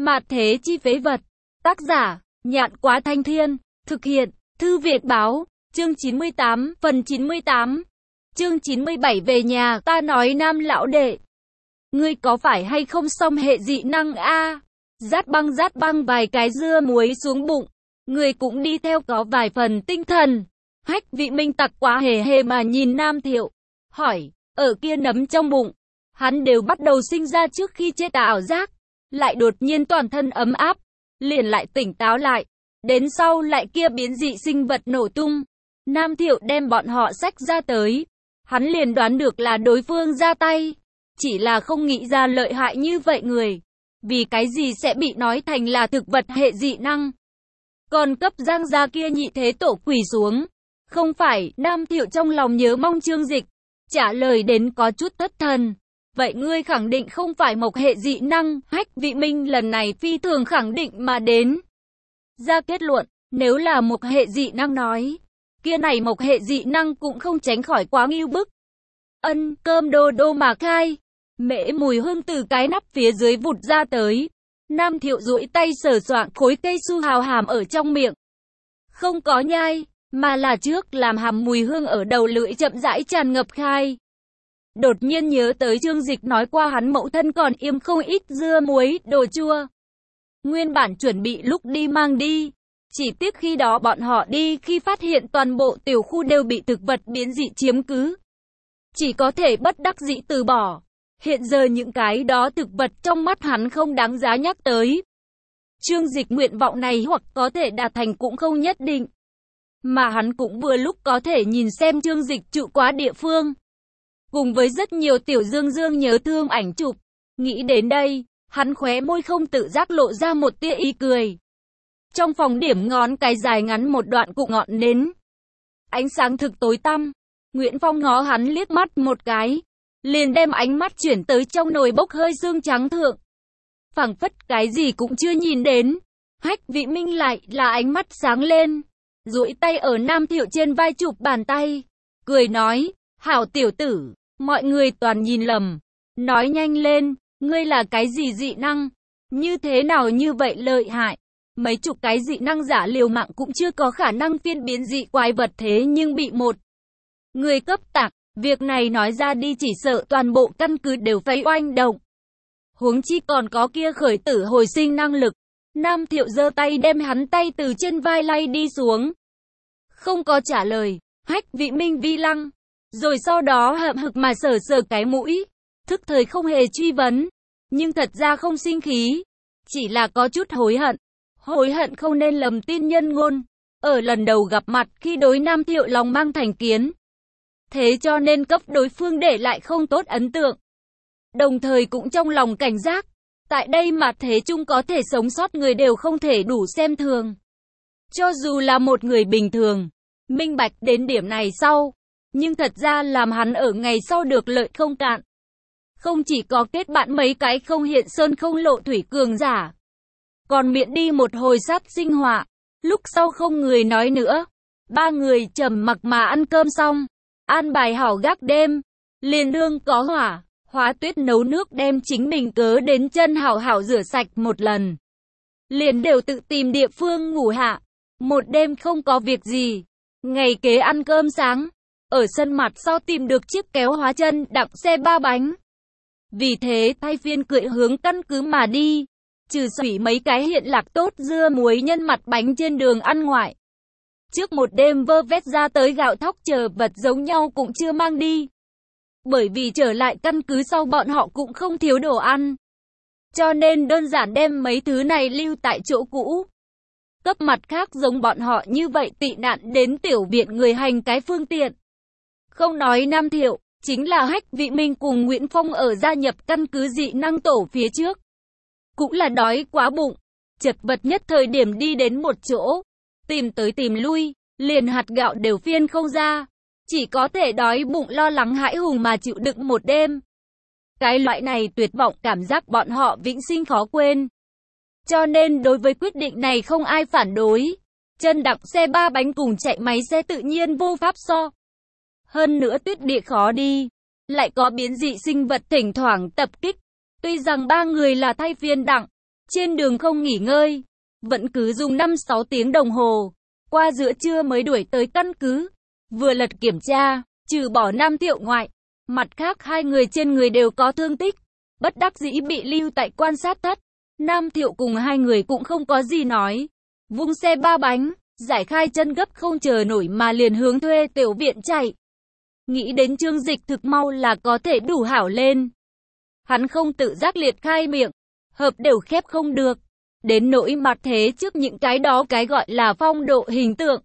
Mạt thế chi phế vật. Tác giả, Nhạn Quá Thanh Thiên. Thực hiện, Thư Việt Báo. Chương 98, phần 98. Chương 97 về nhà, ta nói Nam lão đệ. Ngươi có phải hay không xong hệ dị năng a? Rát băng vài cái dưa muối xuống bụng. Ngươi cũng đi theo có vài phần tinh thần. Hách Vị Minh tặc quá hề mà nhìn Nam Thiệu. Hỏi, ở kia nấm trong bụng. Hắn đều bắt đầu sinh ra trước khi chết ảo giác. Lại đột nhiên toàn thân ấm áp. Liền lại tỉnh táo lại. Đến sau lại kia biến dị sinh vật nổ tung. Nam Thiệu đem bọn họ xách ra tới. Hắn liền đoán được là đối phương ra tay. Chỉ là không nghĩ ra lợi hại như vậy người. Vì cái gì sẽ bị nói thành là thực vật hệ dị năng. Còn cấp Giang gia kia nhị thế tổ quỳ xuống. Không phải, Nam Thiệu trong lòng nhớ mong Trương Dịch. Trả lời đến có chút thất thần. Vậy ngươi khẳng định không phải một hệ dị năng. Hách Vị Minh lần này phi thường khẳng định mà đến. Ra kết luận, nếu là một hệ dị năng nói. Kia này một hệ dị năng cũng không tránh khỏi quá ngưu bức. Cơm đô mà khai. Mễ Mùi Hương từ cái nắp phía dưới vụt ra tới. Nam Thiệu duỗi tay sờ soạng khối cây su hào hàm ở trong miệng. Không có nhai, mà là trước làm hàm mùi hương ở đầu lưỡi chậm rãi tràn ngập khai. Đột nhiên nhớ tới Trương Dịch nói qua hắn mẫu thân còn yêm không ít dưa muối, đồ chua. Nguyên bản chuẩn bị lúc đi mang đi. Chỉ tiếc khi đó bọn họ đi khi phát hiện toàn bộ tiểu khu đều bị thực vật biến dị chiếm cứ. Chỉ có thể bất đắc dĩ từ bỏ. Hiện giờ những cái đó thực vật trong mắt hắn không đáng giá nhắc tới. Trương Dịch nguyện vọng này hoặc có thể đạt thành cũng không nhất định. Mà hắn cũng vừa lúc có thể nhìn xem Trương Dịch trụ quá địa phương. Cùng với rất nhiều tiểu dương nhớ thương ảnh chụp. Nghĩ đến đây, hắn khóe môi không tự giác lộ ra một tia ý cười. Trong phòng điểm ngón cái dài ngắn một đoạn cụ ngọn nến. Ánh sáng thực tối tăm. Nguyễn Phong ngó hắn liếc mắt một cái. Liền đem ánh mắt chuyển tới trong nồi bốc hơi xương trắng thượng. Phảng phất cái gì cũng chưa nhìn đến. Hách Vị Minh lại là ánh mắt sáng lên. Duỗi tay ở Nam Thiệu trên vai chụp bàn tay. Cười nói, hảo tiểu tử, mọi người toàn nhìn lầm. Nói nhanh lên, ngươi là cái gì dị năng? Như thế nào như vậy lợi hại? Mấy chục cái dị năng giả liều mạng cũng chưa có khả năng phiên biến dị quái vật thế nhưng bị một người cấp tạc. Việc này nói ra đi chỉ sợ toàn bộ căn cứ đều phải oanh động. Huống chi còn có kia khởi tử hồi sinh năng lực. Nam Thiệu giơ tay đem hắn tay từ trên vai lay đi xuống. Không có trả lời. Hách Vị Minh vi lăng. Rồi sau đó hậm hực mà sờ cái mũi. Thức thời không hề truy vấn. Nhưng thật ra không sinh khí. Chỉ là có chút hối hận. Hối hận không nên lầm tin nhân ngôn. Ở lần đầu gặp mặt khi đối Nam Thiệu lòng mang thành kiến. Thế cho nên cấp đối phương để lại không tốt ấn tượng. Đồng thời cũng trong lòng cảnh giác. Tại đây mà thế chung có thể sống sót người đều không thể đủ xem thường. Cho dù là một người bình thường. Minh bạch đến điểm này sau. Nhưng thật ra làm hắn ở ngày sau được lợi không cạn. Không chỉ có kết bạn mấy cái không hiện sơn không lộ thủy cường giả. Còn miễn đi một hồi sát sinh họa. Lúc sau không người nói nữa. Ba người trầm mặc mà ăn cơm xong. An bài hảo gác đêm. Liền đương có hỏa. Hóa Tuyết nấu nước đem chính mình cớ đến chân hảo rửa sạch một lần. Liền đều tự tìm địa phương ngủ hạ. Một đêm không có việc gì. Ngày kế ăn cơm sáng. Ở sân mặt sau tìm được chiếc kéo hóa chân đặng xe 3 bánh. Vì thế thay phiên cưỡi hướng căn cứ mà đi. Trừ xủy mấy cái hiện lạc tốt dưa muối nhân mặt bánh trên đường ăn ngoại. Trước một đêm vơ vét ra tới gạo thóc chờ vật giống nhau cũng chưa mang đi. Bởi vì trở lại căn cứ sau bọn họ cũng không thiếu đồ ăn. Cho nên đơn giản đem mấy thứ này lưu tại chỗ cũ. Cấp mặt khác giống bọn họ như vậy tị nạn đến tiểu viện người hành cái phương tiện. Không nói Nam Thiệu, chính là Hách Vị Minh cùng Nguyễn Phong ở gia nhập căn cứ dị năng tổ phía trước. Cũng là đói quá bụng, chật vật nhất thời điểm đi đến một chỗ. Tìm tới tìm lui, liền hạt gạo đều phiên không ra. Chỉ có thể đói bụng lo lắng hãi hùng mà chịu đựng một đêm. Cái loại này tuyệt vọng cảm giác bọn họ vĩnh sinh khó quên. Cho nên đối với quyết định này không ai phản đối. Chân đặng xe 3 bánh cùng chạy máy xe tự nhiên vô pháp so. Hơn nữa tuyết địa khó đi. Lại có biến dị sinh vật thỉnh thoảng tập kích. Tuy rằng 3 người là thay phiên đặng. Trên đường không nghỉ ngơi, vẫn cứ dùng 5-6 tiếng đồng hồ, qua giữa trưa mới đuổi tới căn cứ. Vừa lật kiểm tra, trừ bỏ Nam Thiệu ngoại, mặt khác hai người trên người đều có thương tích, bất đắc dĩ bị lưu tại quan sát thất. Nam Thiệu cùng hai người cũng không có gì nói, vung xe ba bánh, giải khai chân gấp không chờ nổi mà liền hướng thuê tiểu viện chạy. Nghĩ đến Trương Dịch thực mau là có thể đủ hảo lên. Hắn không tự giác liệt khai miệng, hợp đều khép không được. Đến nỗi mặt thế trước những cái đó cái gọi là phong độ hình tượng.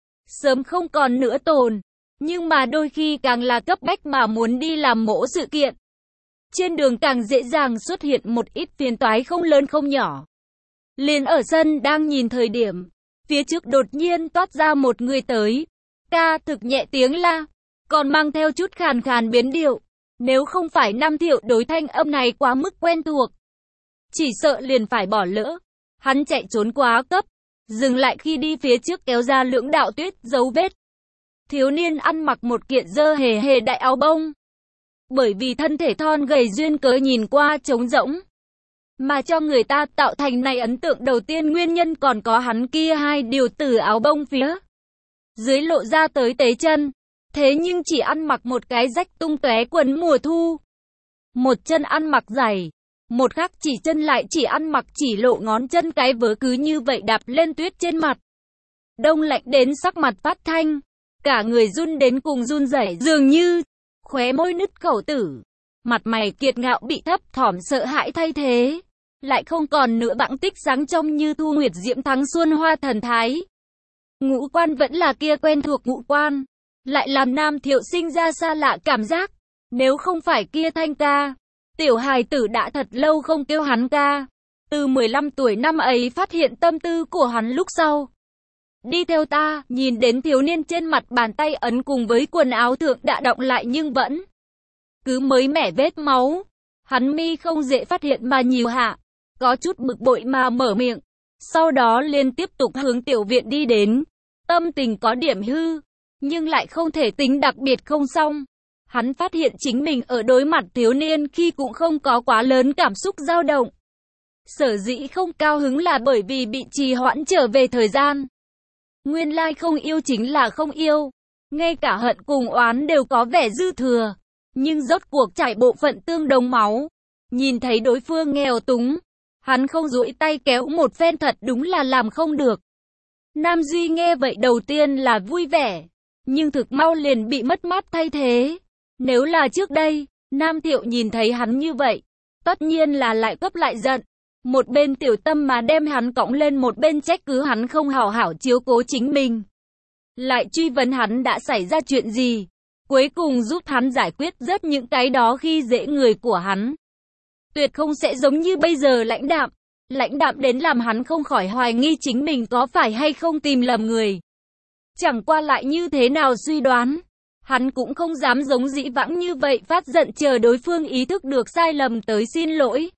Sớm không còn nữa tồn, nhưng mà đôi khi càng là cấp bách mà muốn đi làm mỗ sự kiện. Trên đường càng dễ dàng xuất hiện một ít phiền toái không lớn không nhỏ. Liền ở sân đang nhìn thời điểm, phía trước đột nhiên toát ra một người tới. Ca thực nhẹ tiếng la, còn mang theo chút khàn khàn biến điệu. Nếu không phải Nam Thiệu đối thanh âm này quá mức quen thuộc, chỉ sợ liền phải bỏ lỡ. Hắn chạy trốn quá cấp, dừng lại khi đi phía trước kéo ra lưỡng đạo tuyết dấu vết. Thiếu niên ăn mặc một kiện dơ hề hề đại áo bông. Bởi vì thân thể thon gầy duyên cớ nhìn qua trống rỗng, mà cho người ta tạo thành này ấn tượng đầu tiên nguyên nhân còn có hắn kia hai điều từ áo bông phía dưới lộ ra tới tế chân. Thế nhưng chỉ ăn mặc một cái rách tung tóe quần mùa thu. Một chân ăn mặc giày, một khác chỉ chân lại chỉ ăn mặc chỉ lộ ngón chân, cái vớ cứ như vậy đạp lên tuyết trên mặt. Đông lạnh đến sắc mặt phát thanh, cả người run đến cùng run rẩy, dường như khóe môi nứt khẩu tử, mặt mày kiệt ngạo bị thấp thỏm sợ hãi thay thế, lại không còn nữa bẵng tích sáng trong như thu nguyệt diễm thắng xuân hoa thần thái. Ngũ quan vẫn là kia quen thuộc ngũ quan, lại làm Nam Thiệu sinh ra xa lạ cảm giác. Nếu không phải kia thanh ca, tiểu hài tử đã thật lâu không kêu hắn ca. Từ 15 tuổi năm ấy phát hiện tâm tư của hắn lúc sau. Đi theo ta, nhìn đến thiếu niên trên mặt bàn tay ấn cùng với quần áo thượng đã động lại nhưng vẫn cứ mới mẻ vết máu. Hắn mi không dễ phát hiện mà nhiều hạ, có chút bực bội mà mở miệng. Sau đó liên tiếp tục hướng tiểu viện đi đến. Tâm tình có điểm hư, nhưng lại không thể tính đặc biệt không xong. Hắn phát hiện chính mình ở đối mặt thiếu niên khi cũng không có quá lớn cảm xúc dao động. Sở dĩ không cao hứng là bởi vì bị trì hoãn trở về thời gian. Nguyên lai không yêu chính là không yêu. Ngay cả hận cùng oán đều có vẻ dư thừa. Nhưng rốt cuộc trải bộ phận tương đồng máu. Nhìn thấy đối phương nghèo túng, hắn không duỗi tay kéo một phen thật đúng là làm không được. Nam Duy nghe vậy đầu tiên là vui vẻ, nhưng thực mau liền bị mất mát thay thế. Nếu là trước đây, Nam Thiệu nhìn thấy hắn như vậy, tất nhiên là lại cấp lại giận. Một bên tiểu tâm mà đem hắn cõng lên, một bên trách cứ hắn không hảo hảo chiếu cố chính mình. Lại truy vấn hắn đã xảy ra chuyện gì, cuối cùng giúp hắn giải quyết rất những cái đó khi dễ người của hắn. Tuyệt không sẽ giống như bây giờ lãnh đạm đến làm hắn không khỏi hoài nghi chính mình có phải hay không tìm lầm người. Chẳng qua lại như thế nào suy đoán, hắn cũng không dám giống dĩ vãng như vậy phát giận chờ đối phương ý thức được sai lầm tới xin lỗi,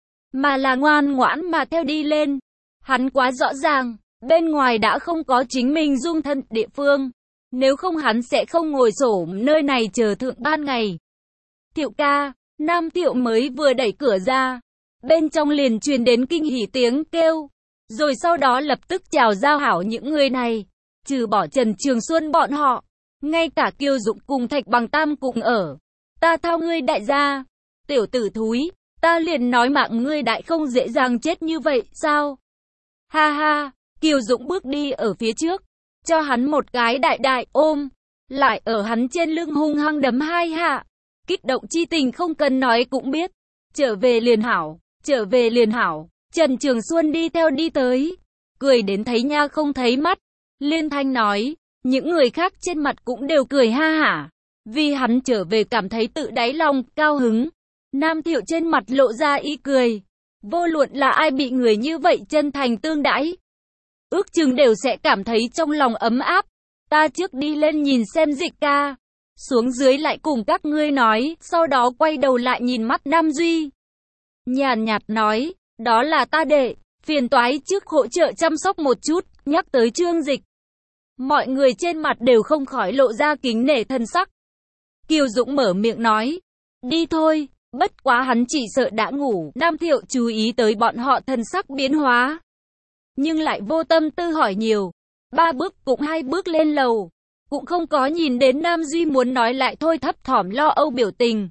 mà là ngoan ngoãn mà theo đi lên. Hắn quá rõ ràng, bên ngoài đã không có chính mình dung thân địa phương, nếu không hắn sẽ không ngồi xổm nơi này chờ thượng ban ngày. Thiệu ca, Nam Thiệu mới vừa đẩy cửa ra, bên trong liền truyền đến kinh hỉ tiếng kêu, rồi sau đó lập tức chào giao hảo những người này, trừ bỏ Trần Trường Xuân bọn họ, ngay cả Kiều Dụng cùng Thạch Bằng Tam cùng ở. Ta thao ngươi đại gia, tiểu tử thúi, ta liền nói mạng ngươi đại không dễ dàng chết như vậy sao? Ha ha, Kiều Dụng bước đi ở phía trước, cho hắn một cái đại đại ôm, lại ở hắn trên lưng hung hăng đấm hai hạ. Kích động chi tình không cần nói cũng biết. Trở về liền hảo, trở về liền hảo. Trần Trường Xuân đi theo đi tới, cười đến thấy nha không thấy mắt. Liên thanh nói, những người khác trên mặt cũng đều cười ha hả, vì hắn trở về cảm thấy tự đáy lòng cao hứng. Nam Thiệu trên mặt lộ ra ý cười, vô luận là ai bị người như vậy chân thành tương đãi, ước chừng đều sẽ cảm thấy trong lòng ấm áp. Ta trước đi lên nhìn xem Dịch ca, xuống dưới lại cùng các ngươi nói. Sau đó quay đầu lại nhìn mắt Nam Duy, nhàn nhạt nói, đó là ta đệ, phiền toái trước hỗ trợ chăm sóc một chút. Nhắc tới Trương Dịch, mọi người trên mặt đều không khỏi lộ ra kính nể thân sắc. Kiều Dũng mở miệng nói, đi thôi, Bất quá hắn chỉ sợ đã ngủ, Nam Thiệu chú ý tới bọn họ thần sắc biến hóa. Nhưng lại vô tâm tư hỏi nhiều. 3 bước cũng 2 bước lên lầu. Cũng không có nhìn đến Nam Duy muốn nói lại thôi thấp thỏm lo âu biểu tình.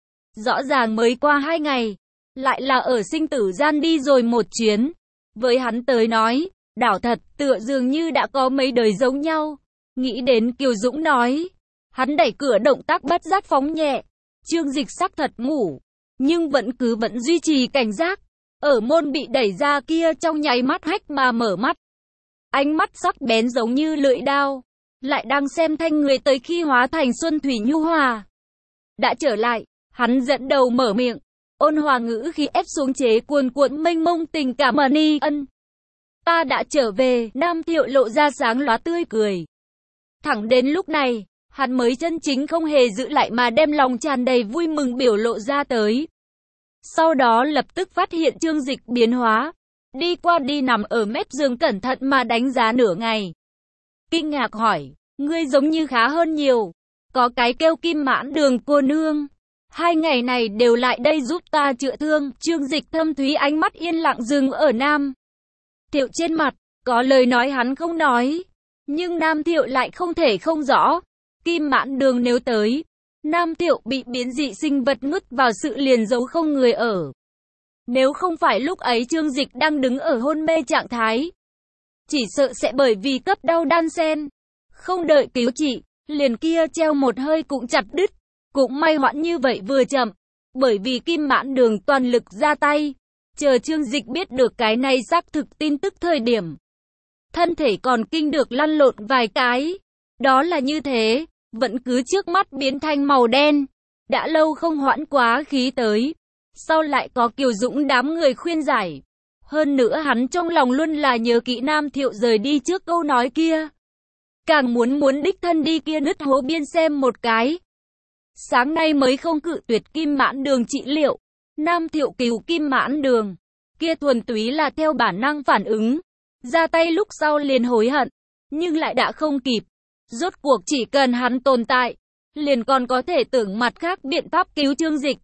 Rõ ràng mới qua 2 ngày. Lại là ở sinh tử gian đi rồi một chuyến. Với hắn tới nói, đảo thật, tựa dường như đã có mấy đời giống nhau. Nghĩ đến Kiều Dũng nói. Hắn đẩy cửa động tác bất giác phóng nhẹ. Trương Dịch sắc thật ngủ. Nhưng vẫn duy trì cảnh giác. Ở môn bị đẩy ra kia trong nháy mắt hách mà mở mắt. Ánh mắt sắc bén giống như lưỡi dao. Lại đang xem thanh người tới khi hóa thành xuân thủy nhu hòa. Đã trở lại, hắn dẫn đầu mở miệng. Ôn hòa ngữ khi ép xuống chế cuồn cuộn mênh mông tình cảm Ni Ân. Ta đã trở về, Nam Thiệu lộ ra sáng lóa tươi cười. Thẳng đến lúc này, hắn mới chân chính không hề giữ lại mà đem lòng tràn đầy vui mừng biểu lộ ra tới. Sau đó lập tức phát hiện Trương Dịch biến hóa. Đi qua đi nằm ở mép giường cẩn thận mà đánh giá nửa ngày. Kinh ngạc hỏi, ngươi giống như khá hơn nhiều. Có cái kêu Kim Mãn Đường cô nương. 2 ngày này đều lại đây giúp ta chữa thương. Trương Dịch thâm thúy ánh mắt yên lặng dừng ở Nam Thiệu trên mặt. Có lời nói hắn không nói. Nhưng Nam Thiệu lại không thể không rõ. Kim Mãn Đường nếu tới, Nam Thiệu bị biến dị sinh vật nuốt vào sự liền giấu không người ở. Nếu không phải lúc ấy Trương Dịch đang đứng ở hôn mê trạng thái, chỉ sợ sẽ bởi vì cấp đau đan sen, không đợi cứu trị, liền kia treo một hơi cũng chặt đứt. Cũng may hoãn như vậy vừa chậm, bởi vì Kim Mãn Đường toàn lực ra tay, chờ Trương Dịch biết được cái này xác thực tin tức thời điểm. Thân thể còn kinh được lăn lộn vài cái. Đó là như thế, vẫn cứ trước mắt biến thành màu đen. Đã lâu không hoãn quá khí tới. Sau lại có Kiều Dũng đám người khuyên giải. Hơn nữa hắn trong lòng luôn là nhớ kỹ Nam Thiệu rời đi trước câu nói kia. Càng muốn đích thân đi kia nứt hố biên xem một cái. Sáng nay mới không cự tuyệt Kim Mãn Đường trị liệu. Nam Thiệu cứu Kim Mãn Đường. Kia thuần túy là theo bản năng phản ứng. Ra tay lúc sau liền hối hận. Nhưng lại đã không kịp. Rốt cuộc chỉ cần hắn tồn tại, liền còn có thể tưởng mặt khác biện pháp cứu Trương Dịch.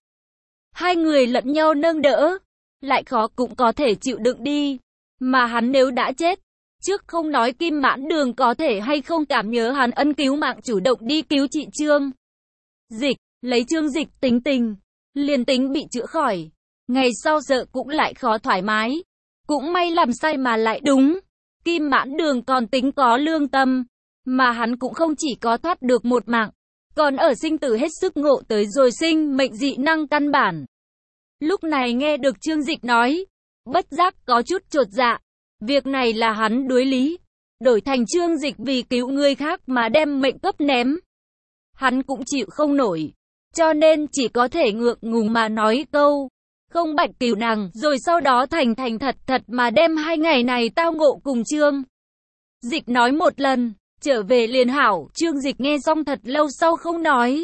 2 người lẫn nhau nâng đỡ, lại khó cũng có thể chịu đựng đi. Mà hắn nếu đã chết, trước không nói Kim Mãn Đường có thể hay không cảm nhớ hắn ân cứu mạng chủ động đi cứu trị Trương Dịch, lấy Trương Dịch tính tình, liền tính bị chữa khỏi. Ngày sau sợ cũng lại khó thoải mái. Cũng may làm sai mà lại đúng. Kim Mãn Đường còn tính có lương tâm. Mà hắn cũng không chỉ có thoát được một mạng, còn ở sinh tử hết sức ngộ tới rồi sinh mệnh dị năng căn bản. Lúc này nghe được Trương Dịch nói, bất giác có chút chột dạ. Việc này là hắn đối lý, đổi thành Trương Dịch vì cứu người khác mà đem mệnh cấp ném. Hắn cũng chịu không nổi, cho nên chỉ có thể ngượng ngùng mà nói câu, không bạch cứu nàng, rồi sau đó thành thật mà đem 2 ngày này tao ngộ cùng Trương Dịch nói một lần. Trở về liền hảo, Trương Dịch nghe xong thật lâu sau không nói.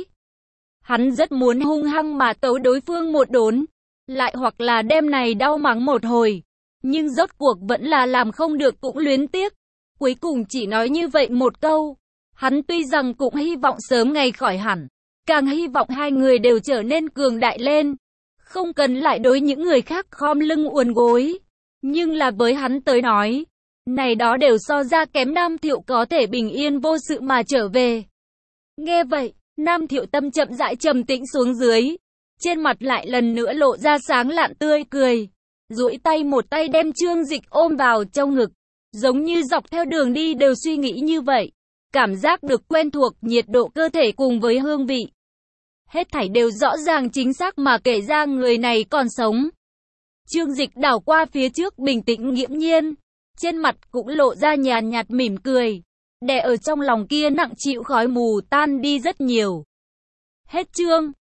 Hắn rất muốn hung hăng mà tấu đối phương một đốn, lại hoặc là đem này đau mắng một hồi. Nhưng rốt cuộc vẫn là làm không được cũng luyến tiếc. Cuối cùng chỉ nói như vậy một câu. Hắn tuy rằng cũng hy vọng sớm ngày khỏi hẳn, càng hy vọng 2 người đều trở nên cường đại lên. Không cần lại đối những người khác khom lưng uốn gối. Nhưng là với hắn tới nói, này đó đều so ra kém Nam Thiệu có thể bình yên vô sự mà trở về. Nghe vậy, Nam Thiệu tâm chậm rãi trầm tĩnh xuống dưới. Trên mặt lại lần nữa lộ ra sáng lạn tươi cười. Duỗi tay một tay đem Trương Dịch ôm vào trong ngực. Giống như dọc theo đường đi đều suy nghĩ như vậy. Cảm giác được quen thuộc nhiệt độ cơ thể cùng với hương vị. Hết thảy đều rõ ràng chính xác mà kể ra người này còn sống. Trương Dịch đảo qua phía trước bình tĩnh nghiễm nhiên. Trên mặt cũng lộ ra nhàn nhạt mỉm cười. Đè ở trong lòng kia nặng chịu khói mù tan đi rất nhiều. Hết chương.